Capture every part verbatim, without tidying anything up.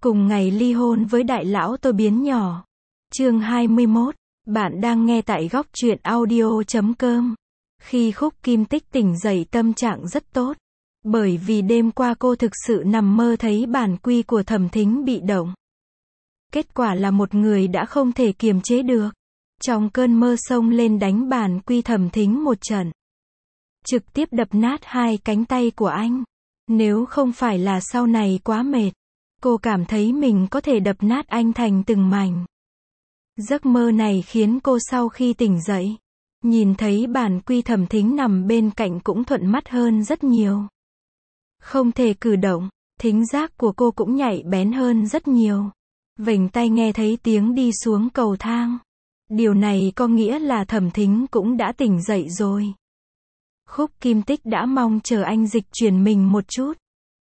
Cùng ngày ly hôn với đại lão tôi biến nhỏ. Chương hai mươi mốt. Bạn đang nghe tại góc truyện audio chấm com. Khi Khúc Kim Tích tỉnh dậy tâm trạng rất tốt. Bởi vì đêm qua cô thực sự nằm mơ thấy bản quy của Thẩm Thính bị động. Kết quả là một người đã không thể kiềm chế được. Trong cơn mơ xông lên đánh bản quy Thẩm Thính một trận. Trực tiếp đập nát hai cánh tay của anh. Nếu không phải là sau này quá mệt, cô cảm thấy mình có thể đập nát anh thành từng mảnh. Giấc mơ này khiến cô sau khi tỉnh dậy, nhìn thấy bản quy Thẩm Thính nằm bên cạnh cũng thuận mắt hơn rất nhiều. Không thể cử động, thính giác của cô cũng nhạy bén hơn rất nhiều. Vểnh tai nghe thấy tiếng đi xuống cầu thang. Điều này có nghĩa là Thẩm Thính cũng đã tỉnh dậy rồi. Khúc Kim Tích đã mong chờ anh dịch chuyển mình một chút.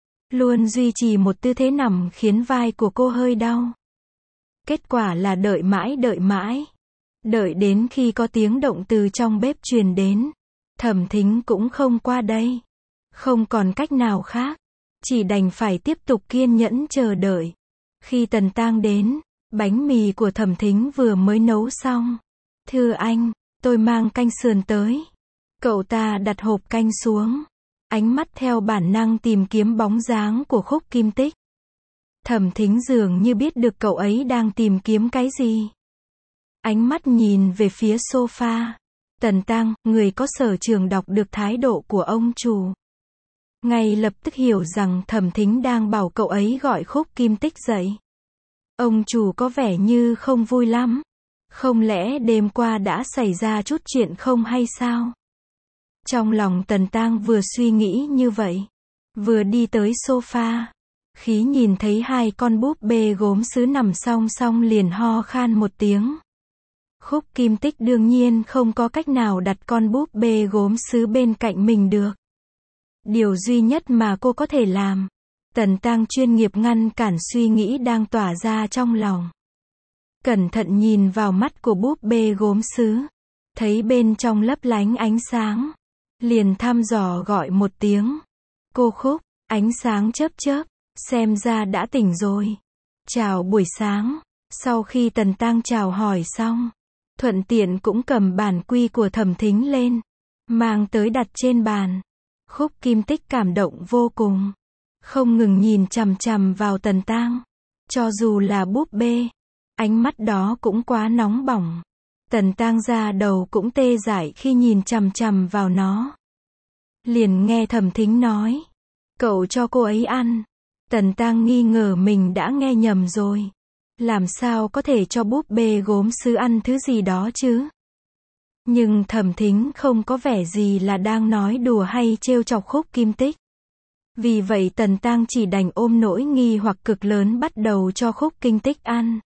Luôn duy trì một tư thế nằm khiến vai của cô hơi đau. Kết quả là đợi mãi đợi mãi. Đợi đến khi có tiếng động từ trong bếp truyền đến. Thẩm Thính cũng không qua đây. Không còn cách nào khác. Chỉ đành phải tiếp tục kiên nhẫn chờ đợi. Khi Tần Tang đến, bánh mì của Thẩm Thính vừa mới nấu xong. Thưa anh, tôi mang canh sườn tới. Cậu ta đặt hộp canh xuống. Ánh mắt theo bản năng tìm kiếm bóng dáng của Khúc Kim Tích. Thẩm Thính dường như biết được cậu ấy đang tìm kiếm cái gì. Ánh mắt nhìn về phía sofa. Tần Tang, người có sở trường đọc được thái độ của ông chủ. Ngay lập tức hiểu rằng Thẩm Thính đang bảo cậu ấy gọi Khúc Kim Tích dậy. Ông chủ có vẻ như không vui lắm. Không lẽ đêm qua đã xảy ra chút chuyện không hay sao? Trong lòng Tần Tang vừa suy nghĩ như vậy, vừa đi tới sofa. Khi nhìn thấy hai con búp bê gốm sứ nằm song song liền ho khan một tiếng. Khúc Kim Tích đương nhiên không có cách nào đặt con búp bê gốm sứ bên cạnh mình được. Điều duy nhất mà cô có thể làm, Tần Tang chuyên nghiệp ngăn cản suy nghĩ đang tỏa ra trong lòng. Cẩn thận nhìn vào mắt của búp bê gốm sứ, thấy bên trong lấp lánh ánh sáng. Liền thăm dò gọi một tiếng. Cô Khúc, ánh sáng chớp chớp, xem ra đã tỉnh rồi. Chào buổi sáng. Sau khi Tần Tang chào hỏi xong, thuận tiện cũng cầm bản quy của Thẩm Thính lên, mang tới đặt trên bàn. Khúc Kim Tích cảm động vô cùng, không ngừng nhìn chằm chằm vào Tần Tang. Cho dù là búp bê, ánh mắt đó cũng quá nóng bỏng. Tần Tang da đầu cũng tê dại khi nhìn chằm chằm vào nó. Liền nghe Thẩm Thính nói, cậu cho cô ấy ăn. Tần Tang nghi ngờ mình đã nghe nhầm rồi. Làm sao có thể cho búp bê gốm sứ ăn thứ gì đó chứ? Nhưng Thẩm Thính không có vẻ gì là đang nói đùa hay trêu chọc Khúc Kim Tích. Vì vậy Tần Tang chỉ đành ôm nỗi nghi hoặc cực lớn bắt đầu cho Khúc Kim Tích ăn.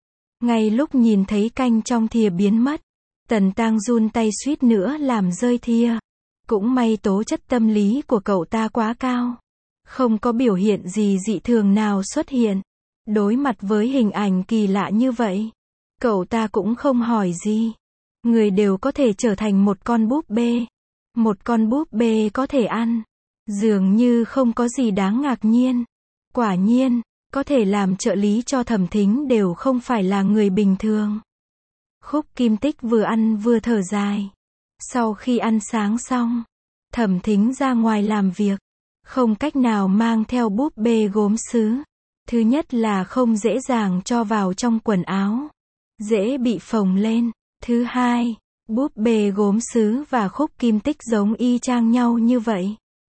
Ngay lúc nhìn thấy canh trong thìa biến mất, Tần Tang run tay suýt nữa làm rơi thìa. Cũng may tố chất tâm lý của cậu ta quá cao. Không có biểu hiện gì dị thường nào xuất hiện. Đối mặt với hình ảnh kỳ lạ như vậy, cậu ta cũng không hỏi gì. Người đều có thể trở thành một con búp bê. Một con búp bê có thể ăn. Dường như không có gì đáng ngạc nhiên. Quả nhiên, có thể làm trợ lý cho Thẩm Thính đều không phải là người bình thường. Khúc Kim Tích vừa ăn vừa thở dài. Sau khi ăn sáng xong, Thẩm Thính ra ngoài làm việc. Không cách nào mang theo búp bê gốm sứ. Thứ nhất là không dễ dàng cho vào trong quần áo. Dễ bị phồng lên. Thứ hai, búp bê gốm sứ và Khúc Kim Tích giống y chang nhau như vậy.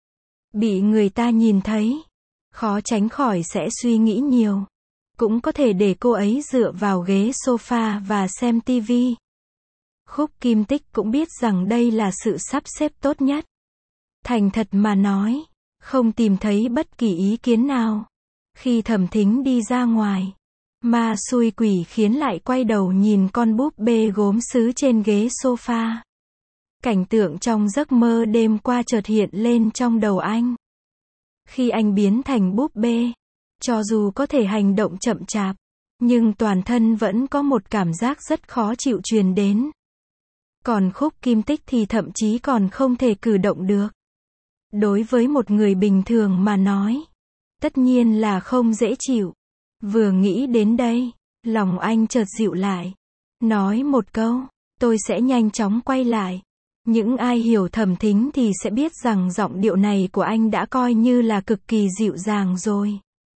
Bị người ta nhìn thấy, khó tránh khỏi sẽ suy nghĩ nhiều. Cũng có thể để cô ấy dựa vào ghế sofa và xem tivi. Khúc Kim Tích cũng biết rằng đây là sự sắp xếp tốt nhất. Thành thật mà nói, không tìm thấy bất kỳ ý kiến nào. Khi Thẩm Thính đi ra ngoài, ma xui quỷ khiến lại quay đầu nhìn con búp bê gốm sứ trên ghế sofa. Cảnh tượng trong giấc mơ đêm qua chợt hiện lên trong đầu anh. Khi anh biến thành búp bê, cho dù có thể hành động chậm chạp, nhưng toàn thân vẫn có một cảm giác rất khó chịu truyền đến. Còn Khúc Kim Tích thì thậm chí còn không thể cử động được. Đối với một người bình thường mà nói, tất nhiên là không dễ chịu. Vừa nghĩ đến đây, lòng anh chợt dịu lại. Nói một câu, tôi sẽ nhanh chóng quay lại. Những ai hiểu Thẩm Thính thì sẽ biết rằng giọng điệu này của anh đã coi như là cực kỳ dịu dàng rồi.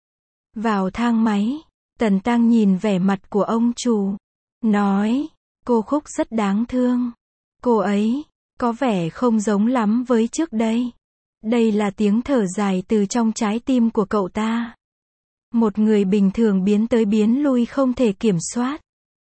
Vào thang máy, Tần Tăng nhìn vẻ mặt của ông chủ. Nói, cô Khúc rất đáng thương. Cô ấy, có vẻ không giống lắm với trước đây. Đây là tiếng thở dài từ trong trái tim của cậu ta. Một người bình thường biến tới biến lui không thể kiểm soát.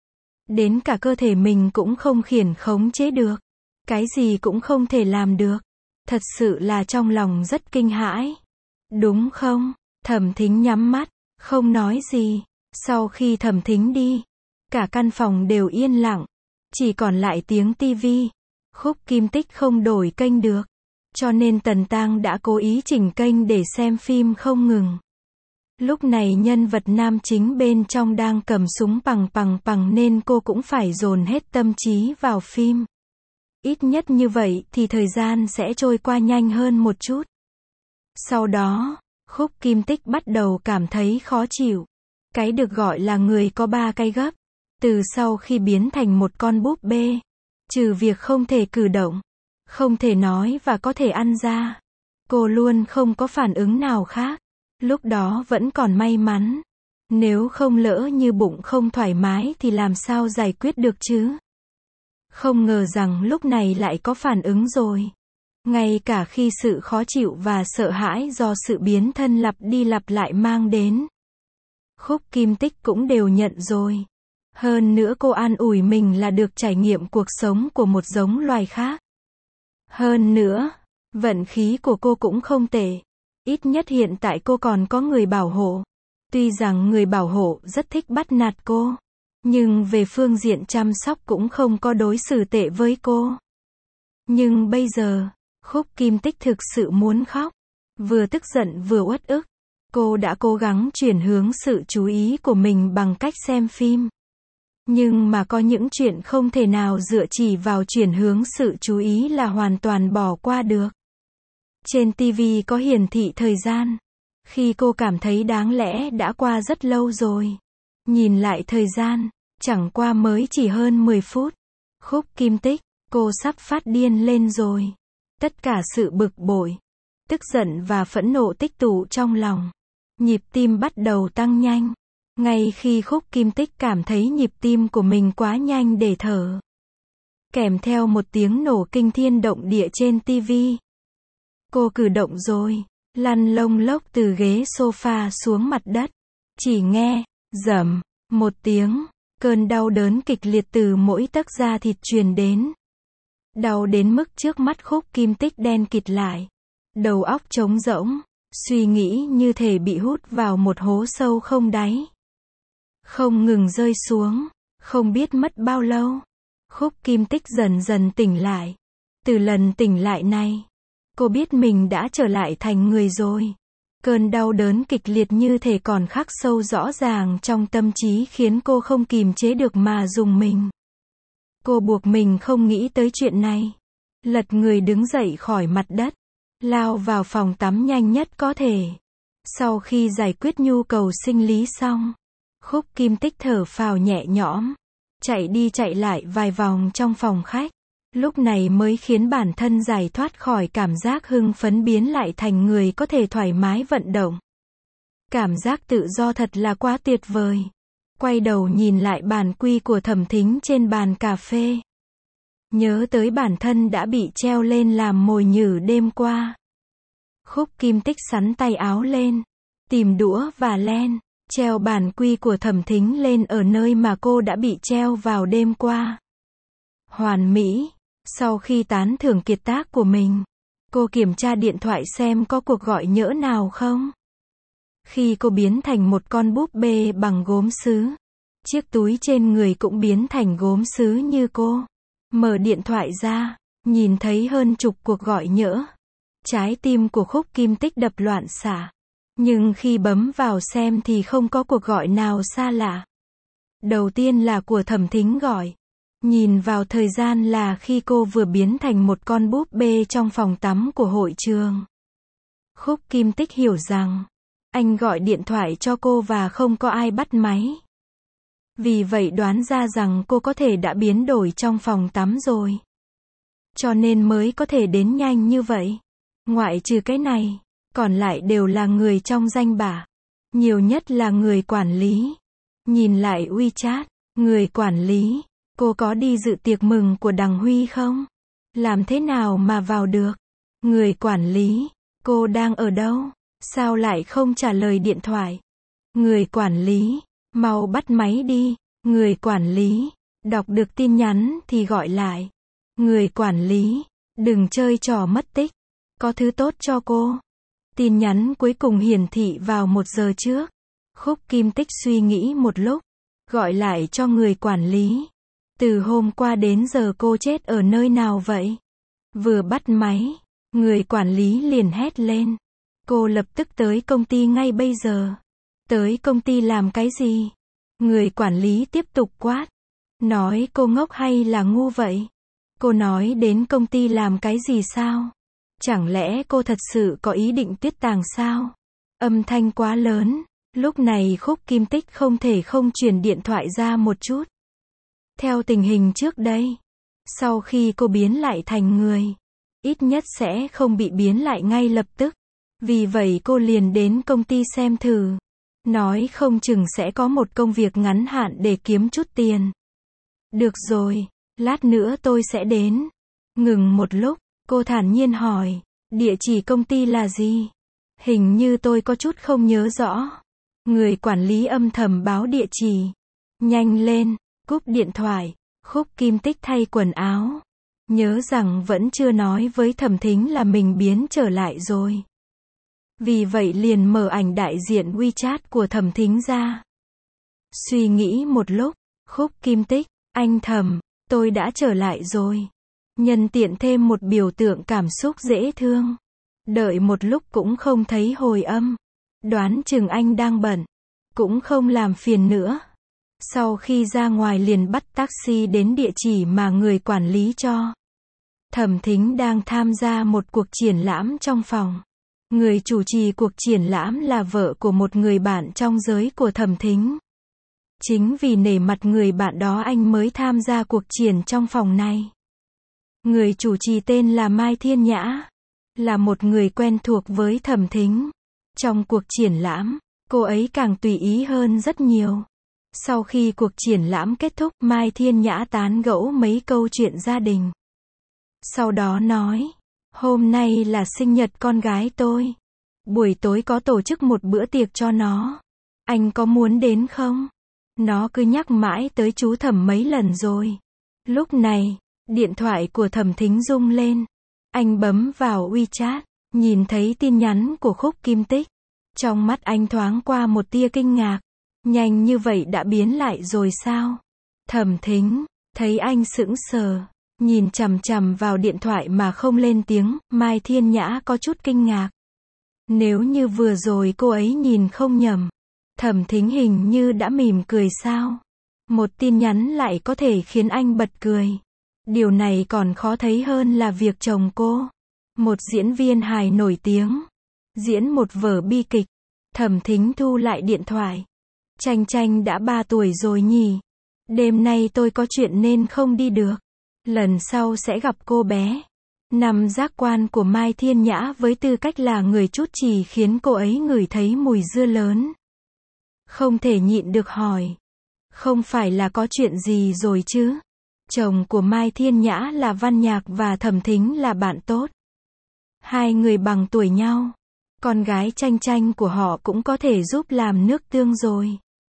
Đến cả cơ thể mình cũng không khiển khống chế được. Cái gì cũng không thể làm được. Thật sự là trong lòng rất kinh hãi. Đúng không? Thẩm Thính nhắm mắt, không nói gì. Sau khi Thẩm Thính đi, cả căn phòng đều yên lặng. Chỉ còn lại tiếng tivi. Khúc Kim Tích không đổi kênh được. Cho nên Tần Tang đã cố ý chỉnh kênh để xem phim không ngừng. Lúc này nhân vật nam chính bên trong đang cầm súng pằng pằng pằng nên cô cũng phải dồn hết tâm trí vào phim. Ít nhất như vậy thì thời gian sẽ trôi qua nhanh hơn một chút. Sau đó, Khúc Kim Tích bắt đầu cảm thấy khó chịu. Cái được gọi là người có ba cái gấp. Từ sau khi biến thành một con búp bê, trừ việc không thể cử động, không thể nói và có thể ăn ra, cô luôn không có phản ứng nào khác. Lúc đó vẫn còn may mắn. Nếu không lỡ như bụng không thoải mái thì làm sao giải quyết được chứ? Không ngờ rằng lúc này lại có phản ứng rồi. Ngay cả khi sự khó chịu và sợ hãi do sự biến thân lặp đi lặp lại mang đến, Khúc Kim Tích cũng đều nhận rồi. Hơn nữa cô an ủi mình là được trải nghiệm cuộc sống của một giống loài khác. Hơn nữa, vận khí của cô cũng không tệ. Ít nhất hiện tại cô còn có người bảo hộ. Tuy rằng người bảo hộ rất thích bắt nạt cô, nhưng về phương diện chăm sóc cũng không có đối xử tệ với cô. Nhưng bây giờ, Khúc Kim Tích thực sự muốn khóc. Vừa tức giận vừa uất ức. Cô đã cố gắng chuyển hướng sự chú ý của mình bằng cách xem phim. Nhưng mà có những chuyện không thể nào dựa chỉ vào chuyển hướng sự chú ý là hoàn toàn bỏ qua được. Trên ti vi có hiển thị thời gian. Khi cô cảm thấy đáng lẽ đã qua rất lâu rồi. Nhìn lại thời gian, chẳng qua mới chỉ hơn mười phút. Khúc Kim Tích, cô sắp phát điên lên rồi. Tất cả sự bực bội, tức giận và phẫn nộ tích tụ trong lòng. Nhịp tim bắt đầu tăng nhanh. Ngay khi Khúc Kim Tích cảm thấy nhịp tim của mình quá nhanh để thở, kèm theo một tiếng nổ kinh thiên động địa trên ti vi. Cô cử động rồi, lăn lông lốc từ ghế sofa xuống mặt đất. Chỉ nghe, rầm, một tiếng, cơn đau đớn kịch liệt từ mỗi tấc da thịt truyền đến. Đau đến mức trước mắt Khúc Kim Tích đen kịt lại. Đầu óc trống rỗng, suy nghĩ như thể bị hút vào một hố sâu không đáy. Không ngừng rơi xuống, không biết mất bao lâu. Khúc Kim Tích dần dần tỉnh lại. Từ lần tỉnh lại này, cô biết mình đã trở lại thành người rồi. Cơn đau đớn kịch liệt như thể còn khắc sâu rõ ràng trong tâm trí khiến cô không kìm chế được mà rùng mình. Cô buộc mình không nghĩ tới chuyện này. Lật người đứng dậy khỏi mặt đất, lao vào phòng tắm nhanh nhất có thể. Sau khi giải quyết nhu cầu sinh lý xong, Khúc Kim Tích thở phào nhẹ nhõm, chạy đi chạy lại vài vòng trong phòng khách. Lúc này mới khiến bản thân giải thoát khỏi cảm giác hưng phấn biến lại thành người có thể thoải mái vận động. Cảm giác tự do thật là quá tuyệt vời. Quay đầu nhìn lại bản quy của Thẩm Thính trên bàn cà phê. Nhớ tới bản thân đã bị treo lên làm mồi nhử đêm qua. Khúc Kim Tích xắn tay áo lên, tìm đũa và len, treo bản quy của Thẩm Thính lên ở nơi mà cô đã bị treo vào đêm qua. Hoàn mỹ. Sau khi tán thưởng kiệt tác của mình, cô kiểm tra điện thoại xem có cuộc gọi nhỡ nào không. Khi cô biến thành một con búp bê bằng gốm sứ, chiếc túi trên người cũng biến thành gốm sứ như cô. Mở điện thoại ra, nhìn thấy hơn chục cuộc gọi nhỡ. Trái tim của Khúc Kim Tích đập loạn xạ. Nhưng khi bấm vào xem thì không có cuộc gọi nào xa lạ. Đầu tiên là của Thẩm Thính gọi. Nhìn vào thời gian là khi cô vừa biến thành một con búp bê trong phòng tắm của hội trường. Khúc Kim Tích hiểu rằng, Anh gọi điện thoại cho cô và không có ai bắt máy. Vì vậy đoán ra rằng cô có thể đã biến đổi trong phòng tắm rồi. Cho nên mới có thể đến nhanh như vậy. Ngoại trừ cái này, còn lại đều là người trong danh bạ. Nhiều nhất là người quản lý. Nhìn lại WeChat, người quản lý, cô có đi dự tiệc mừng của Đằng Huy không? Làm thế nào mà vào được? Người quản lý, cô đang ở đâu? Sao lại không trả lời điện thoại? Người quản lý, mau bắt máy đi. Người quản lý, đọc được tin nhắn thì gọi lại. Người quản lý, đừng chơi trò mất tích. Có thứ tốt cho cô. Tin nhắn cuối cùng hiển thị vào một giờ trước. Khúc Kim Tích suy nghĩ một lúc, gọi lại cho người quản lý. Từ hôm qua đến giờ cô chết ở nơi nào vậy? Vừa bắt máy, người quản lý liền hét lên. Cô lập tức tới công ty ngay bây giờ. Tới công ty làm cái gì? Người quản lý tiếp tục quát. Nói cô ngốc hay là ngu vậy? Cô nói đến công ty làm cái gì sao? Chẳng lẽ cô thật sự có ý định tuyết tàng sao? Âm thanh quá lớn. Lúc này Khúc Kim Tích không thể không truyền điện thoại ra một chút. Theo tình hình trước đây, sau khi cô biến lại thành người, ít nhất sẽ không bị biến lại ngay lập tức. Vì vậy cô liền đến công ty xem thử. Nói không chừng sẽ có một công việc ngắn hạn để kiếm chút tiền. Được rồi, lát nữa tôi sẽ đến. Ngừng một lúc, cô thản nhiên hỏi, địa chỉ công ty là gì? Hình như tôi có chút không nhớ rõ. Người quản lý âm thầm báo địa chỉ. Nhanh lên, cúp điện thoại. Khúc Kim Tích thay quần áo. Nhớ rằng vẫn chưa nói với Thẩm Thính là mình biến trở lại rồi. Vì vậy liền mở ảnh đại diện WeChat của Thẩm Thính ra. Suy nghĩ một lúc, Khúc Kim Tích, anh Thẩm, tôi đã trở lại rồi. Nhân tiện thêm một biểu tượng cảm xúc dễ thương. Đợi một lúc cũng không thấy hồi âm. Đoán chừng anh đang bận. Cũng không làm phiền nữa. Sau khi ra ngoài liền bắt taxi đến địa chỉ mà người quản lý cho. Thẩm Thính đang tham gia một cuộc triển lãm trong phòng. Người chủ trì cuộc triển lãm là vợ của một người bạn trong giới của Thẩm Thính. Chính vì nể mặt người bạn đó anh mới tham gia cuộc triển trong phòng này. Người chủ trì tên là Mai Thiên Nhã. Là một người quen thuộc với Thẩm Thính. Trong cuộc triển lãm, cô ấy càng tùy ý hơn rất nhiều. Sau khi cuộc triển lãm kết thúc, Mai Thiên Nhã tán gẫu mấy câu chuyện gia đình. Sau đó nói, hôm nay là sinh nhật con gái tôi. Buổi tối có tổ chức một bữa tiệc cho nó. Anh có muốn đến không? Nó cứ nhắc mãi tới chú Thẩm mấy lần rồi. Lúc này, điện thoại của Thẩm Thính rung lên. Anh bấm vào WeChat, nhìn thấy tin nhắn của Khúc Kim Tích. Trong mắt anh thoáng qua một tia kinh ngạc. Nhanh như vậy đã biến lại rồi sao? Thẩm Thính, thấy anh sững sờ, nhìn chằm chằm vào điện thoại mà không lên tiếng, Mai Thiên Nhã có chút kinh ngạc. Nếu như vừa rồi cô ấy nhìn không nhầm, Thẩm Thính hình như đã mỉm cười sao? Một tin nhắn lại có thể khiến anh bật cười. Điều này còn khó thấy hơn là việc chồng cô, một diễn viên hài nổi tiếng, diễn một vở bi kịch. Thẩm Thính thu lại điện thoại. Tranh Tranh đã ba tuổi rồi nhỉ? Đêm nay tôi có chuyện nên không đi được. Lần sau sẽ gặp cô bé. Năm giác quan của Mai Thiên Nhã với tư cách là người chút chỉ khiến cô ấy ngửi thấy mùi dưa lớn. Không thể nhịn được hỏi. Không phải là có chuyện gì rồi chứ? Chồng của Mai Thiên Nhã là Văn Nhạc và Thẩm Thính là bạn tốt. Hai người bằng tuổi nhau. Con gái Tranh Tranh của họ cũng có thể giúp làm nước tương rồi.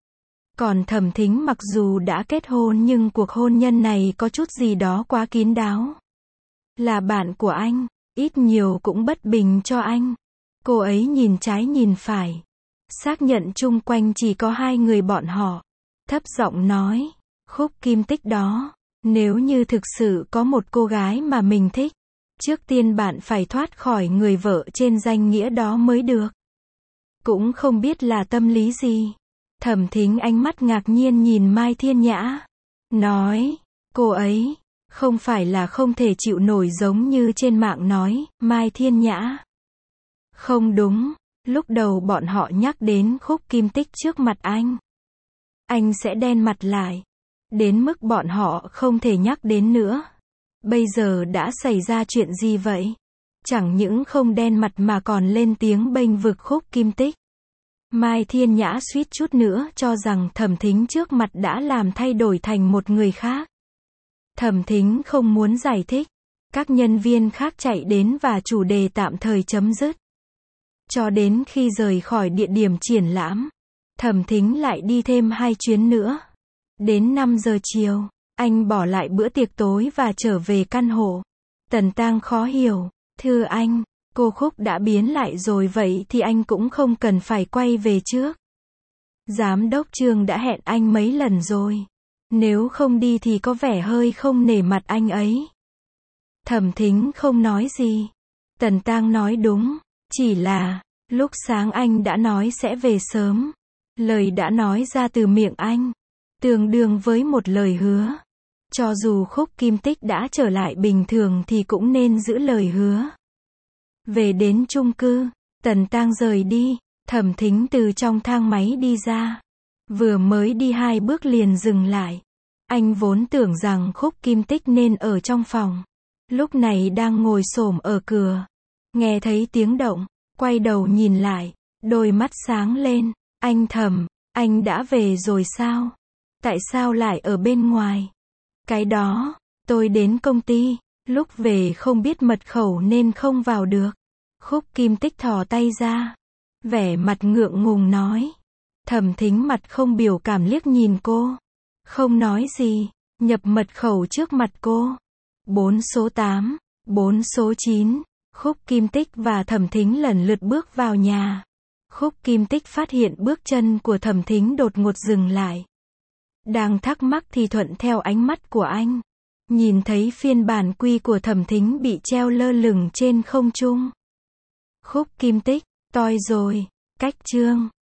Còn Thẩm Thính mặc dù đã kết hôn nhưng cuộc hôn nhân này có chút gì đó quá kín đáo. Là bạn của anh, ít nhiều cũng bất bình cho anh. Cô ấy nhìn trái nhìn phải. Xác nhận chung quanh chỉ có hai người bọn họ. Thấp giọng nói, Khúc Kim Tích đó, nếu như thực sự có một cô gái mà mình thích, trước tiên bạn phải thoát khỏi người vợ trên danh nghĩa đó mới được. Cũng không biết là tâm lý gì. Thẩm Thính ánh mắt ngạc nhiên nhìn Mai Thiên Nhã. Nói, cô ấy, không phải là không thể chịu nổi giống như trên mạng nói, Mai Thiên Nhã. Không đúng, Lúc đầu bọn họ nhắc đến Khúc Kim Tích trước mặt anh, anh sẽ đen mặt lại. Đến mức bọn họ không thể nhắc đến nữa. Bây giờ đã xảy ra chuyện gì vậy? Chẳng những không đen mặt mà còn lên tiếng bênh vực Khúc Kim Tích. Mai Thiên Nhã suýt chút nữa cho rằng Thẩm Thính trước mặt đã làm thay đổi thành một người khác. Thẩm Thính không muốn giải thích. Các nhân viên khác chạy đến và chủ đề tạm thời chấm dứt. Cho đến khi rời khỏi địa điểm triển lãm, Thẩm Thính lại đi thêm hai chuyến nữa. Đến năm giờ chiều, anh bỏ lại bữa tiệc tối và trở về căn hộ. Tần Tang khó hiểu. Thưa anh, cô Khúc đã biến lại rồi, vậy thì anh cũng không cần phải quay về trước. Giám đốc Trương đã hẹn anh mấy lần rồi. Nếu không đi thì có vẻ hơi không nể mặt anh ấy. Thẩm Thính không nói gì. Tần Tang nói đúng. Chỉ là, lúc sáng anh đã nói sẽ về sớm. Lời đã nói ra từ miệng anh, tương đương với một lời hứa. Cho dù Khúc Kim Tích đã trở lại bình thường thì cũng nên giữ lời hứa. Về đến chung cư, Tần Tang rời đi. Thẩm Thính từ trong thang máy đi ra. Vừa mới đi hai bước liền dừng lại. Anh vốn tưởng rằng Khúc Kim Tích nên ở trong phòng. Lúc này đang ngồi xổm ở cửa. Nghe thấy tiếng động, quay đầu nhìn lại, đôi mắt sáng lên. Anh Thẩm, anh đã về rồi sao? Tại sao lại ở bên ngoài? Cái đó, tôi đến công ty, lúc về không biết mật khẩu nên không vào được. Khúc Kim Tích thò tay ra, vẻ mặt ngượng ngùng nói. Thẩm Thính mặt không biểu cảm liếc nhìn cô. Không nói gì, nhập mật khẩu trước mặt cô. Bốn số tám, bốn số chín, Khúc Kim Tích và Thẩm Thính lần lượt bước vào nhà. Khúc Kim Tích phát hiện bước chân của Thẩm Thính đột ngột dừng lại. Đang thắc mắc thì thuận theo ánh mắt của anh, nhìn thấy phiên bản quy của Thẩm Thính bị treo lơ lửng trên không trung. Khúc Kim Tích, toi rồi, cách Trương.